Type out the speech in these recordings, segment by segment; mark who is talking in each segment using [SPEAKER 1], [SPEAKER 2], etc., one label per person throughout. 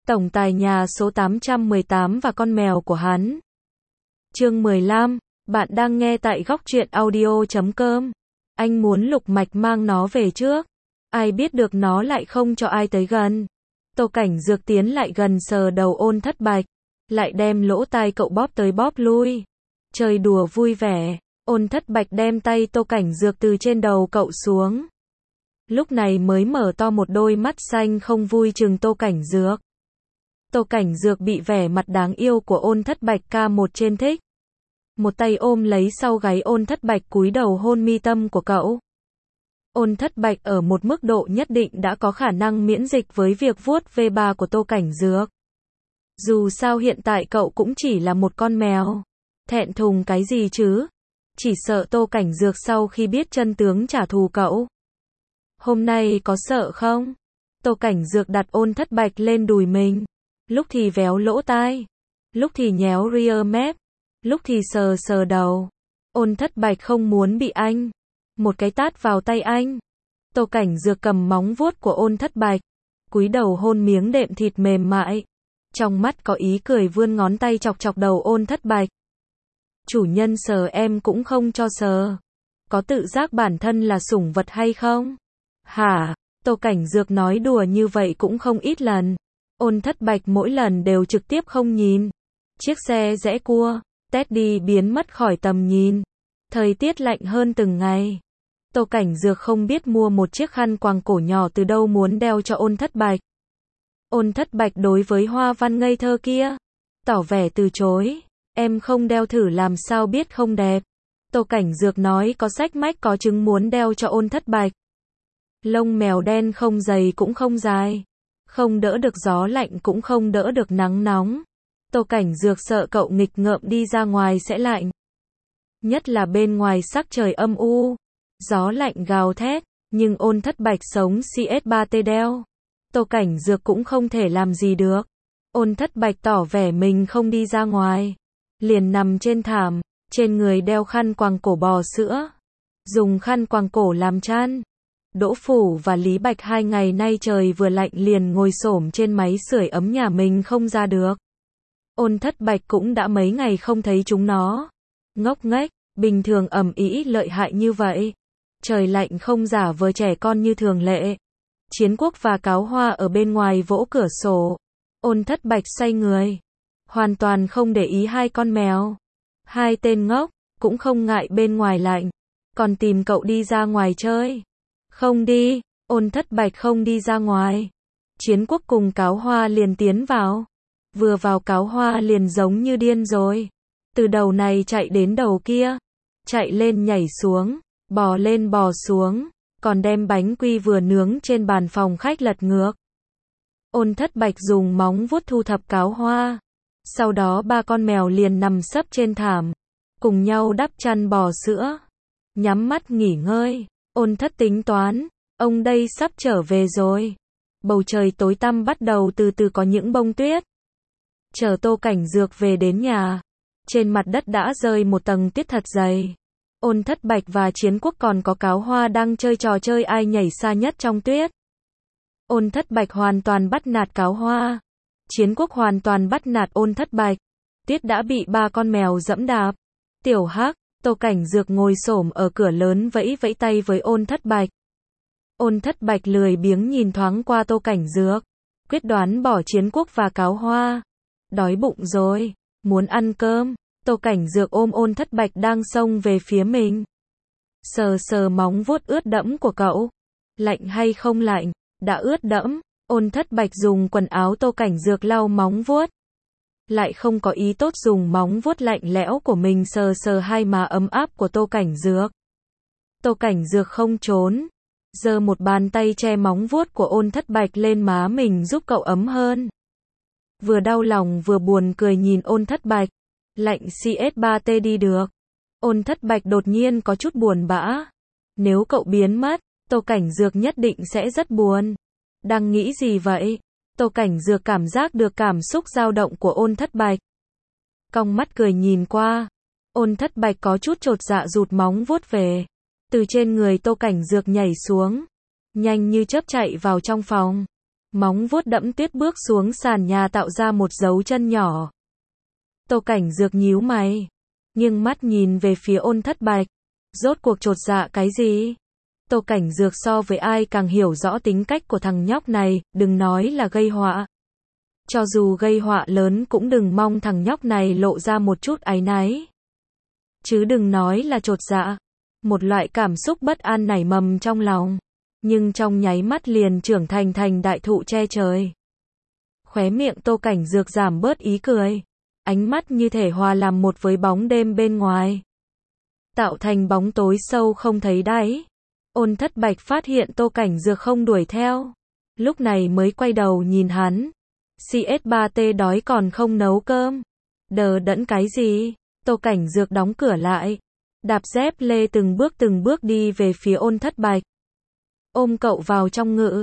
[SPEAKER 1] Tổng tài nhà số 818 và con mèo của hắn. Chương 15, bạn đang nghe tại góc truyện audio.com. Anh muốn Lục Mạch mang nó về trước. Ai biết được nó lại không cho ai tới gần. Tô Cảnh Dược tiến lại gần sờ đầu Ôn Thất Bạch, lại đem lỗ tai cậu bóp tới bóp lui. Chơi đùa vui vẻ, Ôn Thất Bạch đem tay Tô Cảnh Dược từ trên đầu cậu xuống. Lúc này mới mở to một đôi mắt xanh không vui chừng Tô Cảnh Dược. Tô Cảnh Dược bị vẻ mặt đáng yêu của Ôn Thất Bạch ca một trên thích. Một tay ôm lấy sau gáy Ôn Thất Bạch cúi đầu hôn mi tâm của cậu. Ôn Thất Bạch ở một mức độ nhất định đã có khả năng miễn dịch với việc vuốt ve ba của Tô Cảnh Dược. Dù sao hiện tại cậu cũng chỉ là một con mèo. Thẹn thùng cái gì chứ? Chỉ sợ Tô Cảnh Dược sau khi biết chân tướng trả thù cậu. Hôm nay có sợ không? Tô Cảnh Dược đặt Ôn Thất Bạch lên đùi mình. Lúc thì véo lỗ tai, lúc thì nhéo rear mép, lúc thì sờ sờ đầu. Ôn Thất Bạch không muốn bị anh một cái tát vào tay anh. Tô Cảnh Dược cầm móng vuốt của Ôn Thất Bạch, cúi đầu hôn miếng đệm thịt mềm mại. Trong mắt có ý cười vươn ngón tay chọc chọc đầu Ôn Thất Bạch. Chủ nhân sờ em cũng không cho sờ. Có tự giác bản thân là sủng vật hay không? Hả? Tô Cảnh Dược nói đùa như vậy cũng không ít lần. Ôn Thất Bạch mỗi lần đều trực tiếp không nhìn. Chiếc xe rẽ cua, Teddy biến mất khỏi tầm nhìn. Thời tiết lạnh hơn từng ngày. Tô Cảnh Dược không biết mua một chiếc khăn quàng cổ nhỏ từ đâu muốn đeo cho Ôn Thất Bạch. Ôn Thất Bạch đối với hoa văn ngây thơ kia tỏ vẻ từ chối. Em không đeo thử làm sao biết không đẹp. Tô Cảnh Dược nói có sách mách có chứng muốn đeo cho Ôn Thất Bạch. Lông mèo đen không dày cũng không dài. Không đỡ được gió lạnh cũng không đỡ được nắng nóng. Tô Cảnh Dược sợ cậu nghịch ngợm đi ra ngoài sẽ lạnh. Nhất là bên ngoài sắc trời âm u, gió lạnh gào thét, nhưng Ôn Thất Bạch sống CS3T đeo. Tô Cảnh Dược cũng không thể làm gì được. Ôn Thất Bạch tỏ vẻ mình không đi ra ngoài. Liền nằm trên thảm, trên người đeo khăn quàng cổ bò sữa. Dùng khăn quàng cổ làm chăn. Đỗ Phủ và Lý Bạch 2 ngày nay trời vừa lạnh liền ngồi xổm trên máy sưởi ấm nhà mình không ra được. Ôn Thất Bạch cũng đã mấy ngày không thấy chúng nó. Ngốc nghếch, bình thường ầm ĩ lợi hại như vậy. Trời lạnh không giả vờ trẻ con như thường lệ. Chiến Quốc và Cáo Hoa ở bên ngoài vỗ cửa sổ. Ôn Thất Bạch xoay người. Hoàn toàn không để ý hai con mèo. Hai tên ngốc, cũng không ngại bên ngoài lạnh. Còn tìm cậu đi ra ngoài chơi. Không đi, Ôn Thất Bạch không đi ra ngoài. Chiến Quốc cùng Cáo Hoa liền tiến vào. Vừa vào Cáo Hoa liền giống như điên rồi. Từ đầu này chạy đến đầu kia. Chạy lên nhảy xuống, bò lên bò xuống. Còn đem bánh quy vừa nướng trên bàn phòng khách lật ngược. Ôn Thất Bạch dùng móng vuốt thu thập Cáo Hoa. Sau đó ba con mèo liền nằm sấp trên thảm. Cùng nhau đắp chăn bò sữa. Nhắm mắt nghỉ ngơi. Ôn Thất tính toán, ông đây sắp trở về rồi. Bầu trời tối tăm bắt đầu từ từ có những bông tuyết. Chờ Tô Cảnh Dược về đến nhà, trên mặt đất đã rơi một tầng tuyết thật dày. Ôn Thất Bạch và Chiến Quốc còn có Cáo Hoa đang chơi trò chơi ai nhảy xa nhất trong tuyết. Ôn Thất Bạch hoàn toàn bắt nạt Cáo Hoa. Chiến Quốc hoàn toàn bắt nạt Ôn Thất Bạch. Tuyết đã bị ba con mèo dẫm đạp. Tiểu Hắc, Tô Cảnh Dược ngồi xổm ở cửa lớn vẫy vẫy tay với Ôn Thất Bạch. Ôn Thất Bạch lười biếng nhìn thoáng qua Tô Cảnh Dược, quyết đoán bỏ Chiến Quốc và Cáo Hoa. Đói bụng rồi, muốn ăn cơm. Tô Cảnh Dược ôm Ôn Thất Bạch đang xông về phía mình. Sờ sờ móng vuốt ướt đẫm của cậu. Lạnh hay không lạnh? Đã ướt đẫm. Ôn Thất Bạch dùng quần áo Tô Cảnh Dược lau móng vuốt. Lại không có ý tốt dùng móng vuốt lạnh lẽo của mình sờ sờ hai má ấm áp của Tô Cảnh Dược. Tô Cảnh Dược không trốn. Giơ một bàn tay che móng vuốt của Ôn Thất Bạch lên má mình giúp cậu ấm hơn. Vừa đau lòng vừa buồn cười nhìn Ôn Thất Bạch. Lạnh CS3T đi được. Ôn Thất Bạch đột nhiên có chút buồn bã. Nếu cậu biến mất, Tô Cảnh Dược nhất định sẽ rất buồn. Đang nghĩ gì vậy? Tô Cảnh Dược cảm giác được cảm xúc dao động của Ôn Thất Bạch. Cong mắt cười nhìn qua. Ôn Thất Bạch có chút chột dạ rụt móng vuốt về. Từ trên người Tô Cảnh Dược nhảy xuống. Nhanh như chớp chạy vào trong phòng. Móng vuốt đẫm tuyết bước xuống sàn nhà tạo ra một dấu chân nhỏ. Tô Cảnh Dược nhíu mày, nghiêng mắt nhìn về phía Ôn Thất Bạch. Rốt cuộc chột dạ cái gì? Tô Cảnh Dược so với ai càng hiểu rõ tính cách của thằng nhóc này, đừng nói là gây họa. Cho dù gây họa lớn cũng đừng mong thằng nhóc này lộ ra một chút áy náy. Chứ đừng nói là chột dạ. Một loại cảm xúc bất an nảy mầm trong lòng, nhưng trong nháy mắt liền trưởng thành đại thụ che trời. Khóe miệng Tô Cảnh Dược giảm bớt ý cười, ánh mắt như thể hòa làm một với bóng đêm bên ngoài, tạo thành bóng tối sâu không thấy đáy. Ôn Thất Bạch phát hiện Tô Cảnh Dược không đuổi theo, lúc này mới quay đầu nhìn hắn. CS3T đói còn không nấu cơm. Đờ đẫn cái gì? Tô Cảnh Dược đóng cửa lại, đạp dép lê từng bước đi về phía Ôn Thất Bạch. Ôm cậu vào trong ngực.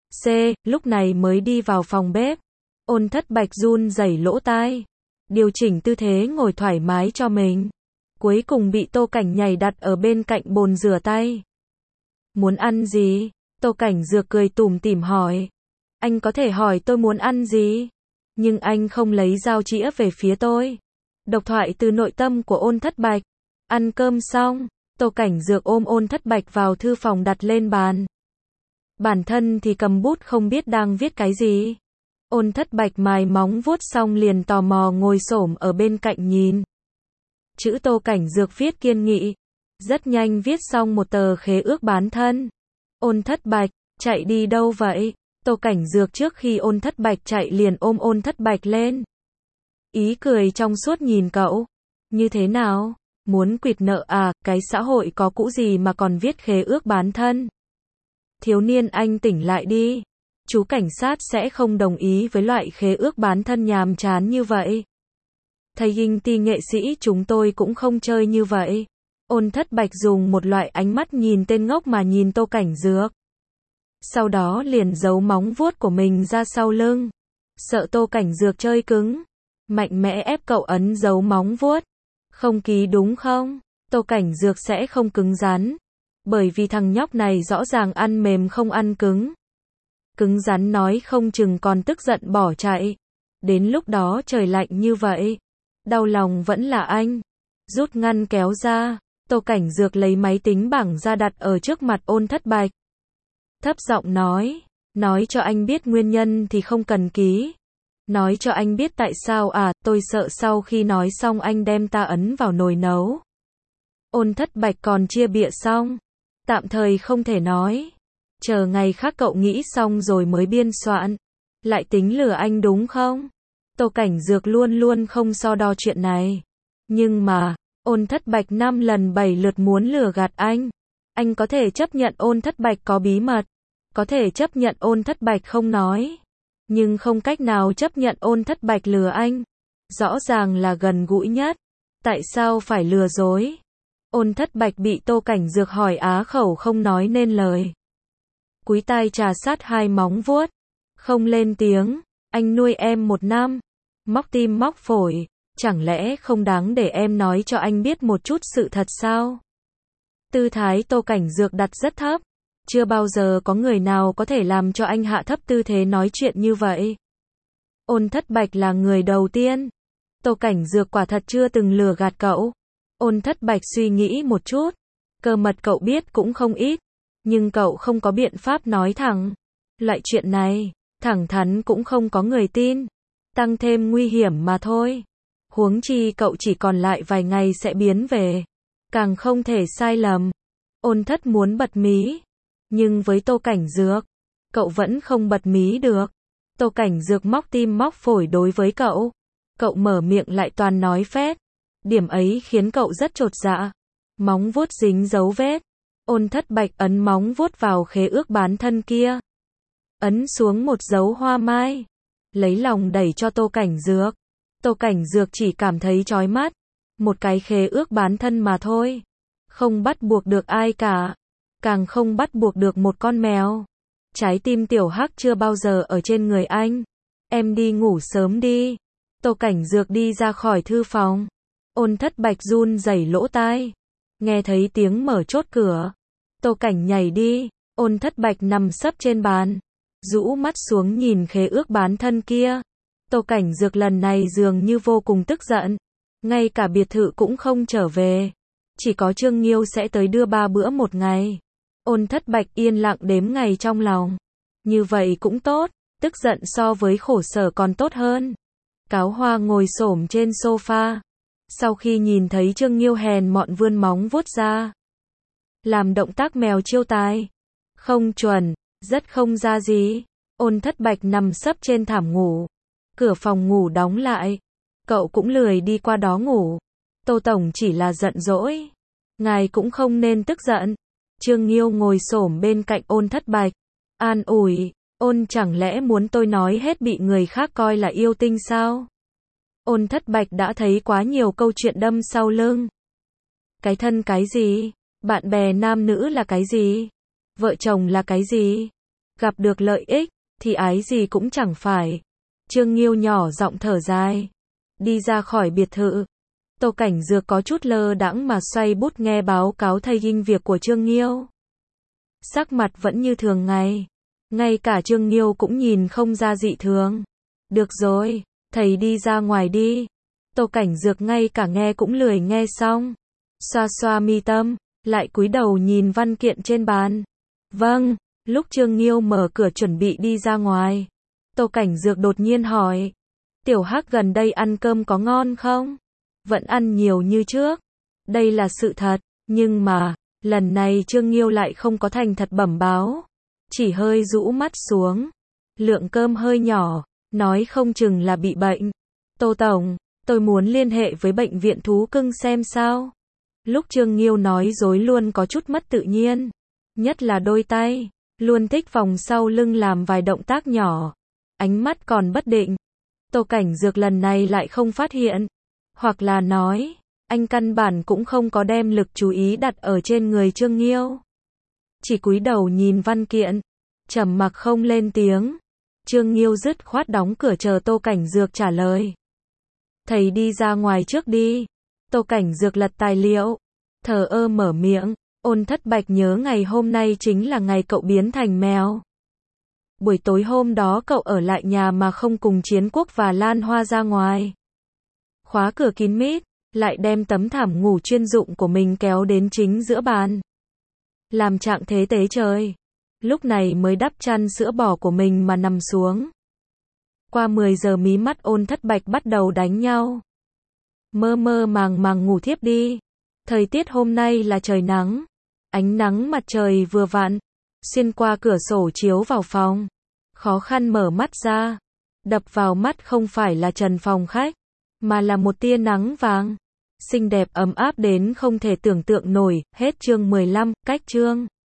[SPEAKER 1] Lúc này mới đi vào phòng bếp. Ôn Thất Bạch run rẩy lỗ tai, điều chỉnh tư thế ngồi thoải mái cho mình. Cuối cùng bị Tô Cảnh nhảy đặt ở bên cạnh bồn rửa tay. Muốn ăn gì? Tô Cảnh Dược cười tủm tỉm hỏi. Anh có thể hỏi tôi muốn ăn gì, nhưng anh không lấy dao chĩa về phía tôi. Độc thoại từ nội tâm của Ôn Thất Bạch. Ăn cơm xong, Tô Cảnh Dược ôm Ôn Thất Bạch vào thư phòng đặt lên bàn. Bản thân thì cầm bút không biết đang viết cái gì. Ôn Thất Bạch mài móng vuốt xong liền tò mò ngồi xổm ở bên cạnh nhìn. Chữ Tô Cảnh Dược viết kiên nghị, rất nhanh viết xong một tờ khế ước bán thân. Ôn Thất Bạch, chạy đi đâu vậy? Tô Cảnh Dược trước khi Ôn Thất Bạch chạy liền ôm Ôn Thất Bạch lên. Ý cười trong suốt nhìn cậu. Như thế nào? Muốn quỵt nợ à? Cái xã hội có cũ gì mà còn viết khế ước bán thân? Thiếu niên anh tỉnh lại đi. Chú cảnh sát sẽ không đồng ý với loại khế ước bán thân nhàm chán như vậy. Thầy Hình Ti nghệ sĩ chúng tôi cũng không chơi như vậy. Ôn Thất Bạch dùng một loại ánh mắt nhìn tên ngốc mà nhìn Tô Cảnh Dược. Sau đó liền giấu móng vuốt của mình ra sau lưng. Sợ Tô Cảnh Dược chơi cứng, mạnh mẽ ép cậu ấn giấu móng vuốt. Không ký đúng không? Tô Cảnh Dược sẽ không cứng rắn. Bởi vì thằng nhóc này rõ ràng ăn mềm không ăn cứng. Cứng rắn nói không chừng còn tức giận bỏ chạy. Đến lúc đó trời lạnh như vậy, đau lòng vẫn là anh. Rút ngăn kéo ra, Tô Cảnh Dược lấy máy tính bảng ra đặt ở trước mặt Ôn Thất Bạch. Thấp giọng nói cho anh biết nguyên nhân thì không cần ký. Nói cho anh biết tại sao à, tôi sợ sau khi nói xong anh đem ta ấn vào nồi nấu. Ôn Thất Bạch còn chia bịa xong, tạm thời không thể nói. Chờ ngày khác cậu nghĩ xong rồi mới biên soạn. Lại tính lừa anh đúng không? Tô Cảnh Dược luôn luôn không so đo chuyện này. Nhưng mà, Ôn Thất Bạch 5 lần 7 lượt muốn lừa gạt anh. Anh có thể chấp nhận Ôn Thất Bạch có bí mật. Có thể chấp nhận Ôn Thất Bạch không nói. Nhưng không cách nào chấp nhận Ôn Thất Bạch lừa anh. Rõ ràng là gần gũi nhất. Tại sao phải lừa dối? Ôn Thất Bạch bị Tô Cảnh Dược hỏi á khẩu không nói nên lời. Cúi tai trà sát hai móng vuốt. Không lên tiếng. Anh nuôi em 1 năm. Móc tim móc phổi. Chẳng lẽ không đáng để em nói cho anh biết một chút sự thật sao? Tư thái Tô Cảnh Dược đặt rất thấp. Chưa bao giờ có người nào có thể làm cho anh hạ thấp tư thế nói chuyện như vậy. Ôn Thất Bạch là người đầu tiên. Tô Cảnh Dược quả thật chưa từng lừa gạt cậu. Ôn Thất Bạch suy nghĩ một chút. Cơ mật cậu biết cũng không ít. Nhưng cậu không có biện pháp nói thẳng. Loại chuyện này, thẳng thắn cũng không có người tin. Tăng thêm nguy hiểm mà thôi. Huống chi cậu chỉ còn lại vài ngày sẽ biến về. Càng không thể sai lầm. Ôn Thất muốn bật mí. Nhưng với Tô Cảnh Dược, cậu vẫn không bật mí được. Tô Cảnh Dược móc tim móc phổi đối với cậu. Cậu mở miệng lại toàn nói phét. Điểm ấy khiến cậu rất chột dạ. Móng vuốt dính dấu vết. Ôn Thất Bạch ấn móng vuốt vào khế ước bán thân kia. Ấn xuống một dấu hoa mai. Lấy lòng đẩy cho Tô Cảnh Dược. Tô Cảnh Dược chỉ cảm thấy chói mắt. Một cái khế ước bán thân mà thôi. Không bắt buộc được ai cả. Càng không bắt buộc được một con mèo. Trái tim tiểu hắc chưa bao giờ ở trên người anh. Em đi ngủ sớm đi. Tô Cảnh Dược đi ra khỏi thư phòng. Ôn Thất Bạch run rẩy lỗ tai. Nghe thấy tiếng mở chốt cửa. Tô Cảnh nhảy đi. Ôn Thất Bạch nằm sấp trên bàn. rũ mắt xuống nhìn khế ước bán thân kia. Tô Cảnh Dược lần này dường như vô cùng tức giận. Ngay cả biệt thự cũng không trở về. Chỉ có Trương Nghiêu sẽ tới đưa 3 bữa một ngày. Ôn Thất Bạch yên lặng đếm ngày trong lòng. Như vậy cũng tốt, tức giận so với khổ sở còn tốt hơn. Cáo Hoa ngồi xổm trên sofa. Sau khi nhìn thấy Trương Nghiêu hèn mọn vươn móng vuốt ra, làm động tác mèo chiêu tài. Không chuẩn, rất không ra gì. Ôn Thất Bạch nằm sấp trên thảm ngủ. Cửa phòng ngủ đóng lại. Cậu cũng lười đi qua đó ngủ. Tô Tổng chỉ là giận dỗi. Ngài cũng không nên tức giận. Trương Nghiêu ngồi xổm bên cạnh Ôn Thất Bạch. An ủi, ôn chẳng lẽ muốn tôi nói hết bị người khác coi là yêu tinh sao? Ôn Thất Bạch đã thấy quá nhiều câu chuyện đâm sau lưng. Cái thân cái gì? Bạn bè nam nữ là cái gì? Vợ chồng là cái gì? Gặp được lợi ích, thì ái gì cũng chẳng phải. Trương Nghiêu nhỏ giọng thở dài. Đi ra khỏi biệt thự. Tô Cảnh Dược có chút lơ đãng mà xoay bút nghe báo cáo thay dinh việc của Trương Nghiêu. Sắc mặt vẫn như thường ngày. Ngay cả Trương Nghiêu cũng nhìn không ra dị thường. Được rồi, thầy đi ra ngoài đi. Tô Cảnh Dược ngay cả nghe cũng lười nghe xong. Xoa xoa mi tâm, lại cúi đầu nhìn văn kiện trên bàn. Vâng, lúc Trương Nghiêu mở cửa chuẩn bị đi ra ngoài. Tô Cảnh Dược đột nhiên hỏi. Tiểu Hắc gần đây ăn cơm có ngon không? Vẫn ăn nhiều như trước. Đây là sự thật, nhưng mà, lần này Trương Nghiêu lại không có thành thật bẩm báo. Chỉ hơi rũ mắt xuống. Lượng cơm hơi nhỏ, nói không chừng là bị bệnh. Tô Tổng, tôi muốn liên hệ với bệnh viện thú cưng xem sao. Lúc Trương Nghiêu nói dối luôn có chút mất tự nhiên. Nhất là đôi tay, luôn thích vòng sau lưng làm vài động tác nhỏ. Ánh mắt còn bất định. Tô Cảnh Dược lần này lại không phát hiện. Hoặc là nói, anh căn bản cũng không có đem lực chú ý đặt ở trên người Trương Nghiêu. Chỉ cúi đầu nhìn văn kiện, trầm mặc không lên tiếng. Trương Nghiêu dứt khoát đóng cửa chờ Tô Cảnh Dược trả lời. Thầy đi ra ngoài trước đi. Tô Cảnh Dược lật tài liệu, thờ ơ mở miệng. Ôn Thất Bạch nhớ ngày hôm nay chính là ngày cậu biến thành mèo. Buổi tối hôm đó cậu ở lại nhà mà không cùng Chiến Quốc và Lan Hoa ra ngoài. Khóa cửa kín mít, lại đem tấm thảm ngủ chuyên dụng của mình kéo đến chính giữa bàn. Làm trạng thế tế trời. Lúc này mới đắp chăn sữa bò của mình mà nằm xuống. Qua 10 giờ mí mắt Ôn Thất Bạch bắt đầu đánh nhau. Mơ mơ màng màng ngủ thiếp đi. Thời tiết hôm nay là trời nắng. Ánh nắng mặt trời vừa vặn, xuyên qua cửa sổ chiếu vào phòng. Khó khăn mở mắt ra. Đập vào mắt không phải là trần phòng khách, mà là một tia nắng vàng. Xinh đẹp ấm áp đến không thể tưởng tượng nổi. Hết chương 15, cách chương.